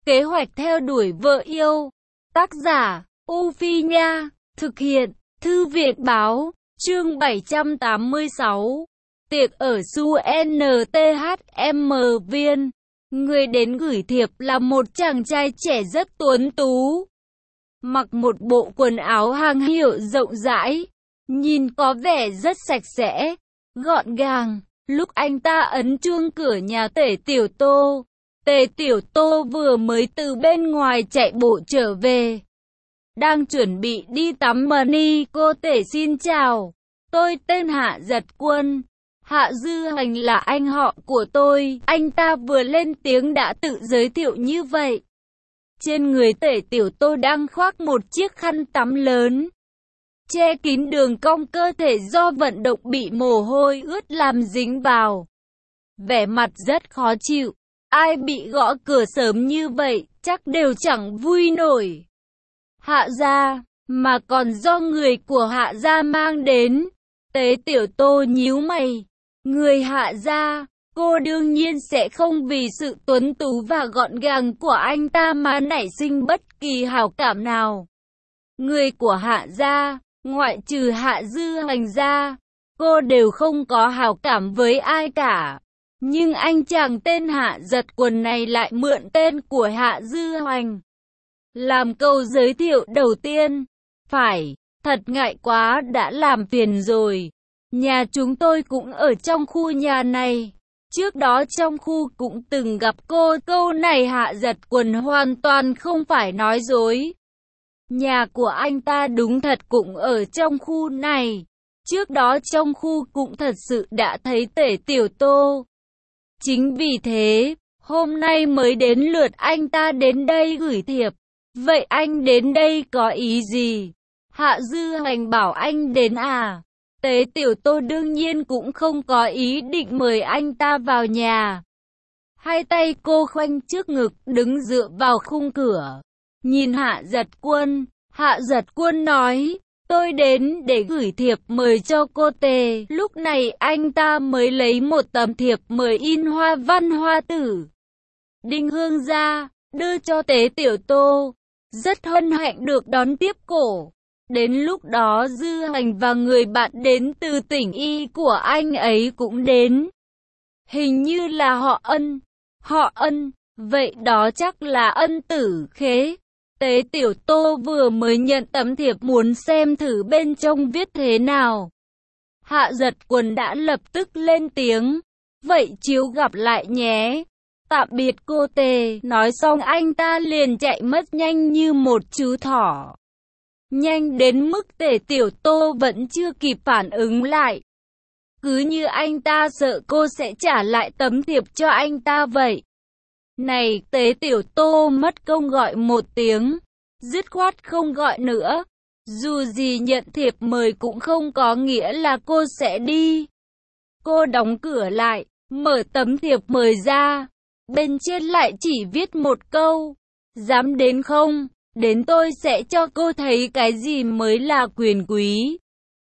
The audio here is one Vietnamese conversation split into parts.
Kế hoạch theo đuổi vợ yêu. Tác giả, U Phi Nha. Thực hiện, Thư viện Báo. Chương 786. Tiệc ở Su NTHM Viên. Người đến gửi thiệp là một chàng trai trẻ rất tuấn tú. Mặc một bộ quần áo hàng hiệu rộng rãi, nhìn có vẻ rất sạch sẽ, gọn gàng. Lúc anh ta ấn chuông cửa nhà Tề Tiểu Tô, Tề Tiểu Tô vừa mới từ bên ngoài chạy bộ trở về. Đang chuẩn bị đi tắm mà ni. Cô Tề xin chào, tôi tên Hạ Giật Quân. Hạ Dư Hành là anh họ của tôi. Anh ta vừa lên tiếng đã tự giới thiệu như vậy. Trên người Tề Tiểu Tô đang khoác một chiếc khăn tắm lớn, che kín đường cong cơ thể do vận động bị mồ hôi ướt làm dính vào. Vẻ mặt rất khó chịu. Ai bị gõ cửa sớm như vậy, chắc đều chẳng vui nổi. Hạ gia, mà còn do người của Hạ gia mang đến. Tề Tiểu Tô nhíu mày. Người Hạ gia, cô đương nhiên sẽ không vì sự tuấn tú và gọn gàng của anh ta mà nảy sinh bất kỳ hảo cảm nào. Người của Hạ gia, ngoại trừ Hạ Dư Hành ra, cô đều không có hảo cảm với ai cả. Nhưng anh chàng tên Hạ Giật Quân này lại mượn tên của Hạ Dư Hành làm câu giới thiệu đầu tiên. Phải, thật ngại quá, đã làm phiền rồi. Nhà chúng tôi cũng ở trong khu nhà này. Trước đó trong khu cũng từng gặp cô. Câu này Hạ Giật Quân hoàn toàn không phải nói dối. Nhà của anh ta đúng thật cũng ở trong khu này. Trước đó trong khu cũng thật sự đã thấy Tề Tiểu Tô. Chính vì thế, hôm nay mới đến lượt anh ta đến đây gửi thiệp. Vậy anh đến đây có ý gì? Hạ Dư Hành bảo anh đến à? Tề Tiểu Tô đương nhiên cũng không có ý định mời anh ta vào nhà. Hai tay cô khoanh trước ngực, đứng dựa vào khung cửa. Nhìn Hạ Giật Quân, Hạ Giật Quân nói, tôi đến để gửi thiệp mời cho cô Tề. Lúc này anh ta mới lấy một tấm thiệp mời in hoa văn hoa tử Đinh Hương ra, đưa cho Tề Tiểu Tô. Rất hân hạnh được đón tiếp cổ. Đến lúc đó Dư Hành và người bạn đến từ tỉnh Y của anh ấy cũng đến. Hình như là họ Ân. Họ Ân, vậy đó chắc là Ân Tử Khế. Tề Tiểu Tô vừa mới nhận tấm thiệp muốn xem thử bên trong viết thế nào. Hạ Giật Quân đã lập tức lên tiếng. Vậy chiếu gặp lại nhé. Tạm biệt cô Tề. Nói xong anh ta liền chạy mất nhanh như một chú thỏ. Nhanh đến mức Tề Tiểu Tô vẫn chưa kịp phản ứng lại. Cứ như anh ta sợ cô sẽ trả lại tấm thiệp cho anh ta vậy. Này, Tề Tiểu Tô mất công gọi một tiếng, dứt khoát không gọi nữa. Dù gì nhận thiệp mời cũng không có nghĩa là cô sẽ đi. Cô đóng cửa lại, mở tấm thiệp mời ra. Bên trên lại chỉ viết một câu. Dám đến không? Đến tôi sẽ cho cô thấy cái gì mới là quyền quý.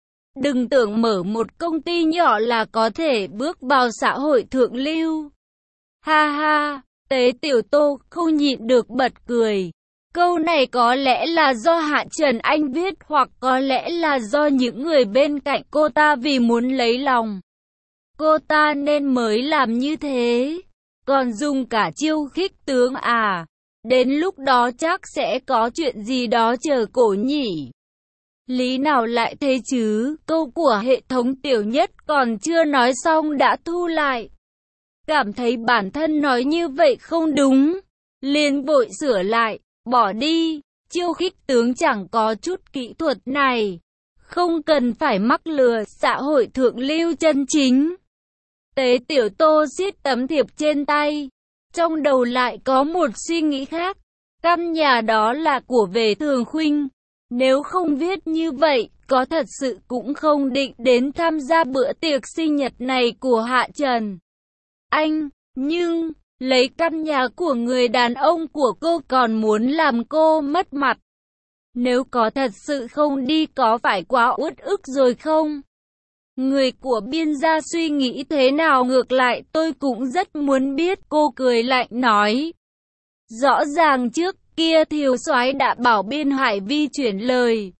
Đừng tưởng mở một công ty nhỏ là có thể bước vào xã hội thượng lưu. Ha ha, Tề Tiểu Tô không nhịn được bật cười. Câu này có lẽ là do Hạ Trần Anh viết, hoặc có lẽ là do những người bên cạnh cô ta vì muốn lấy lòng cô ta nên mới làm như thế. Còn dùng cả chiêu khích tướng à? Đến lúc đó chắc sẽ có chuyện gì đó chờ cổ nhỉ? Lý nào lại thế chứ? Câu của hệ thống Tiểu Nhất còn chưa nói xong đã thu lại. Cảm thấy bản thân nói như vậy không đúng, liền vội sửa lại. Bỏ đi, chiêu khích tướng chẳng có chút kỹ thuật này. Không cần phải mắc lừa xã hội thượng lưu chân chính. Tề Tiểu Tô siết tấm thiệp trên tay. Trong đầu lại có một suy nghĩ khác. Căn nhà đó là của Về Thường Khuynh. Nếu không viết như vậy, có thật sự cũng không định đến tham gia bữa tiệc sinh nhật này của Hạ Trần Anh. Nhưng, lấy căn nhà của người đàn ông của cô còn muốn làm cô mất mặt. Nếu có thật sự không đi có phải quá uất ức rồi không? Người của Biên gia suy nghĩ thế nào ngược lại tôi cũng rất muốn biết, cô cười lạnh nói. Rõ ràng trước kia thiếu soái đã bảo Biên Hải Vi chuyển lời.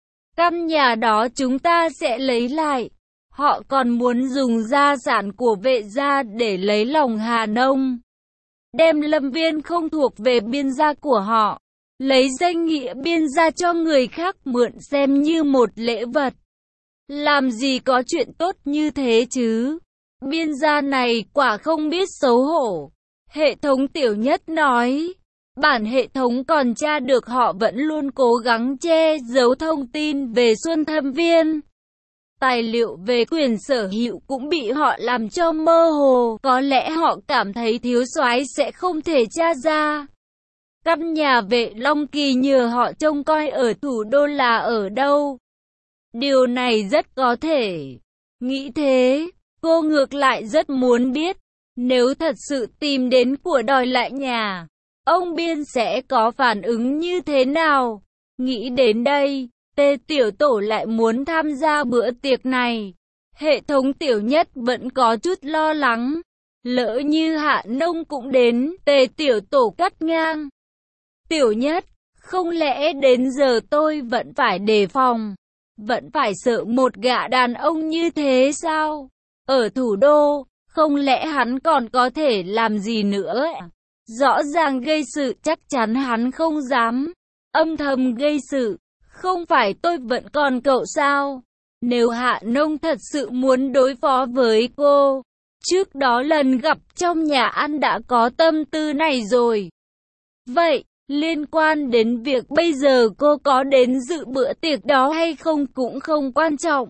Căn nhà đó chúng ta sẽ lấy lại. Họ còn muốn dùng gia sản của Vệ gia để lấy lòng Hà Nông. Đem lâm viên không thuộc về Biên gia của họ. Lấy danh nghĩa Biên gia cho người khác mượn xem như một lễ vật. Làm gì có chuyện tốt như thế chứ? Biên gia này quả không biết xấu hổ. Hệ thống Tiểu Nhất nói. Bản hệ thống còn tra được họ vẫn luôn cố gắng che giấu thông tin về Xuân Thâm Viên. Tài liệu về quyền sở hữu cũng bị họ làm cho mơ hồ. Có lẽ họ cảm thấy thiếu soái sẽ không thể tra ra. Căn nhà Vệ Long Kỳ nhờ họ trông coi ở thủ đô là ở đâu. Điều này rất có thể. Nghĩ thế, cô ngược lại rất muốn biết. Nếu thật sự tìm đến của đòi lại nhà, ông Biên sẽ có phản ứng như thế nào? Nghĩ đến đây, Tề Tiểu Tổ lại muốn tham gia bữa tiệc này. Hệ thống Tiểu Nhất vẫn có chút lo lắng. Lỡ như Hạ Nông cũng đến, Tề Tiểu Tổ cắt ngang. Tiểu Nhất, không lẽ đến giờ tôi vẫn phải đề phòng? Vẫn phải sợ một gã đàn ông như thế sao? Ở thủ đô, không lẽ hắn còn có thể làm gì nữa? Rõ ràng gây sự chắc chắn hắn không dám. Âm thầm gây sự, không phải tôi vẫn còn cậu sao? Nếu Hạ Nông thật sự muốn đối phó với cô, trước đó lần gặp trong nhà ăn đã có tâm tư này rồi. Vậy, liên quan đến việc bây giờ cô có đến dự bữa tiệc đó hay không cũng không quan trọng.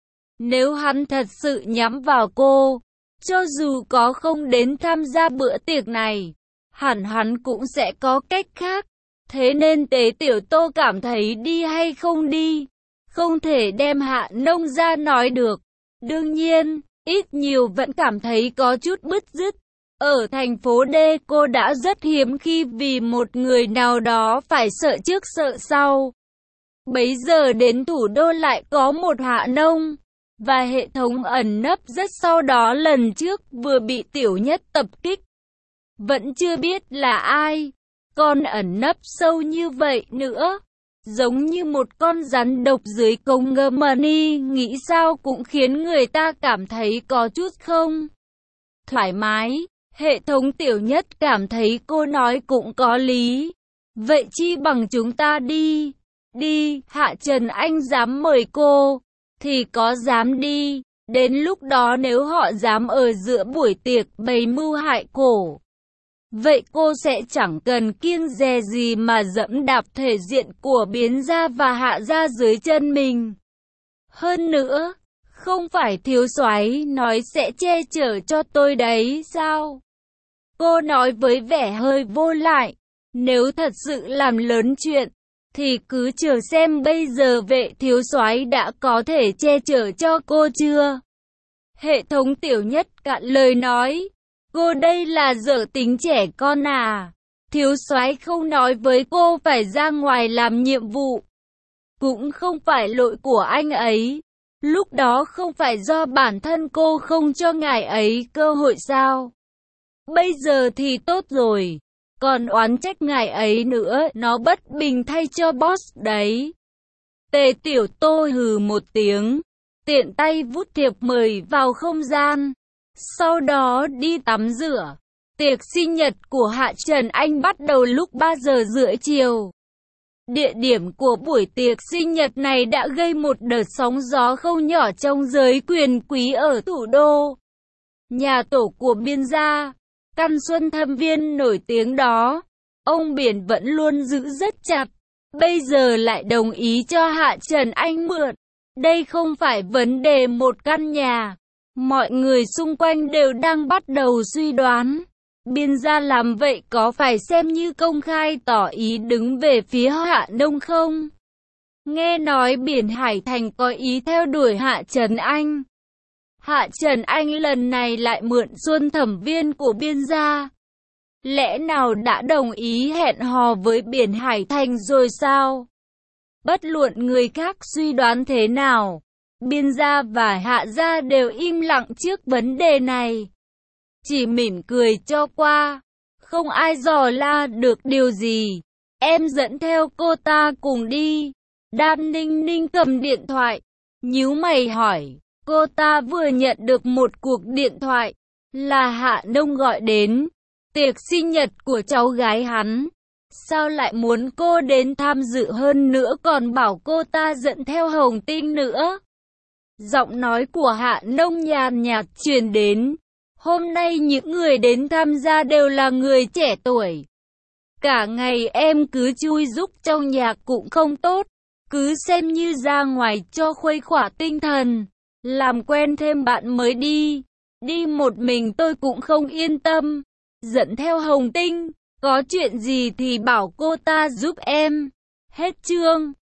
Nếu hắn thật sự nhắm vào cô, cho dù có không đến tham gia bữa tiệc này, hẳn hắn cũng sẽ có cách khác. Thế nên Tế Tiểu Tô cảm thấy đi hay không đi, không thể đem Hạ Nông ra nói được. Đương nhiên, ít nhiều vẫn cảm thấy có chút bứt rứt. Ở thành phố D cô đã rất hiếm khi vì một người nào đó phải sợ trước sợ sau. Bấy giờ đến thủ đô lại có một Hạ Nông. Và hệ thống ẩn nấp rất sau đó lần trước vừa bị Tiểu Nhất tập kích. Vẫn chưa biết là ai. Còn ẩn nấp sâu như vậy nữa. Giống như một con rắn độc dưới cống ngầm mani, nghĩ sao cũng khiến người ta cảm thấy có chút không thoải mái. Hệ thống Tiểu Nhất cảm thấy cô nói cũng có lý. Vậy chi bằng chúng ta đi. Đi, Hạ Trần Anh dám mời cô, thì có dám đi. Đến lúc đó nếu họ dám ở giữa buổi tiệc bày mưu hại cổ, vậy cô sẽ chẳng cần kiêng dè gì mà dẫm đạp thể diện của Biến gia và Hạ gia dưới chân mình. Hơn nữa, không phải thiếu soái nói sẽ che chở cho tôi đấy sao? Cô nói với vẻ hơi vô lại. Nếu thật sự làm lớn chuyện, thì cứ chờ xem bây giờ Vệ thiếu soái đã có thể che chở cho cô chưa? Hệ thống Tiểu Nhất cạn lời nói. Cô đây là dở tính trẻ con à? Thiếu soái không nói với cô phải ra ngoài làm nhiệm vụ. Cũng không phải lỗi của anh ấy. Lúc đó không phải do bản thân cô không cho ngài ấy cơ hội sao? Bây giờ thì tốt rồi. Còn oán trách ngài ấy nữa, nó bất bình thay cho boss đấy. Tề Tiểu Tô hừ một tiếng, tiện tay vút thiệp mời vào không gian. Sau đó đi tắm rửa. Tiệc sinh nhật của Hạ Trần Anh bắt đầu lúc 3 giờ rưỡi chiều. Địa điểm của buổi tiệc sinh nhật này đã gây một đợt sóng gió không nhỏ trong giới quyền quý ở thủ đô. Nhà tổ của Biên gia, căn Xuân Thâm Viên nổi tiếng đó, ông Biển vẫn luôn giữ rất chặt. Bây giờ lại đồng ý cho Hạ Trần Anh mượn. Đây không phải vấn đề một căn nhà. Mọi người xung quanh đều đang bắt đầu suy đoán. Biên gia làm vậy có phải xem như công khai tỏ ý đứng về phía Hạ Nông không? Nghe nói Biển Hải Thành có ý theo đuổi Hạ Trần Anh. Hạ Trần Anh lần này lại mượn Xuân Thẩm Viên của Biên gia. Lẽ nào đã đồng ý hẹn hò với Biển Hải Thành rồi sao? Bất luận người khác suy đoán thế nào, Biên gia và Hạ gia đều im lặng trước vấn đề này. Chỉ mỉm cười cho qua, không ai dò la được điều gì. Em dẫn theo cô ta cùng đi. Đan Ninh Ninh cầm điện thoại, nhíu mày hỏi. Cô ta vừa nhận được một cuộc điện thoại, là Hạ Nông gọi đến. Tiệc sinh nhật của cháu gái hắn. Sao lại muốn cô đến tham dự, hơn nữa còn bảo cô ta dẫn theo Hồng Tinh nữa? Giọng nói của Hạ Nông nhàn nhạt truyền đến. Hôm nay những người đến tham gia đều là người trẻ tuổi. Cả ngày em cứ chui rúc trong nhà cũng không tốt. Cứ xem như ra ngoài cho khuây khỏa tinh thần. Làm quen thêm bạn mới đi. Đi một mình tôi cũng không yên tâm. Dẫn theo Hồng Tinh, có chuyện gì thì bảo cô ta giúp em. Hết chương.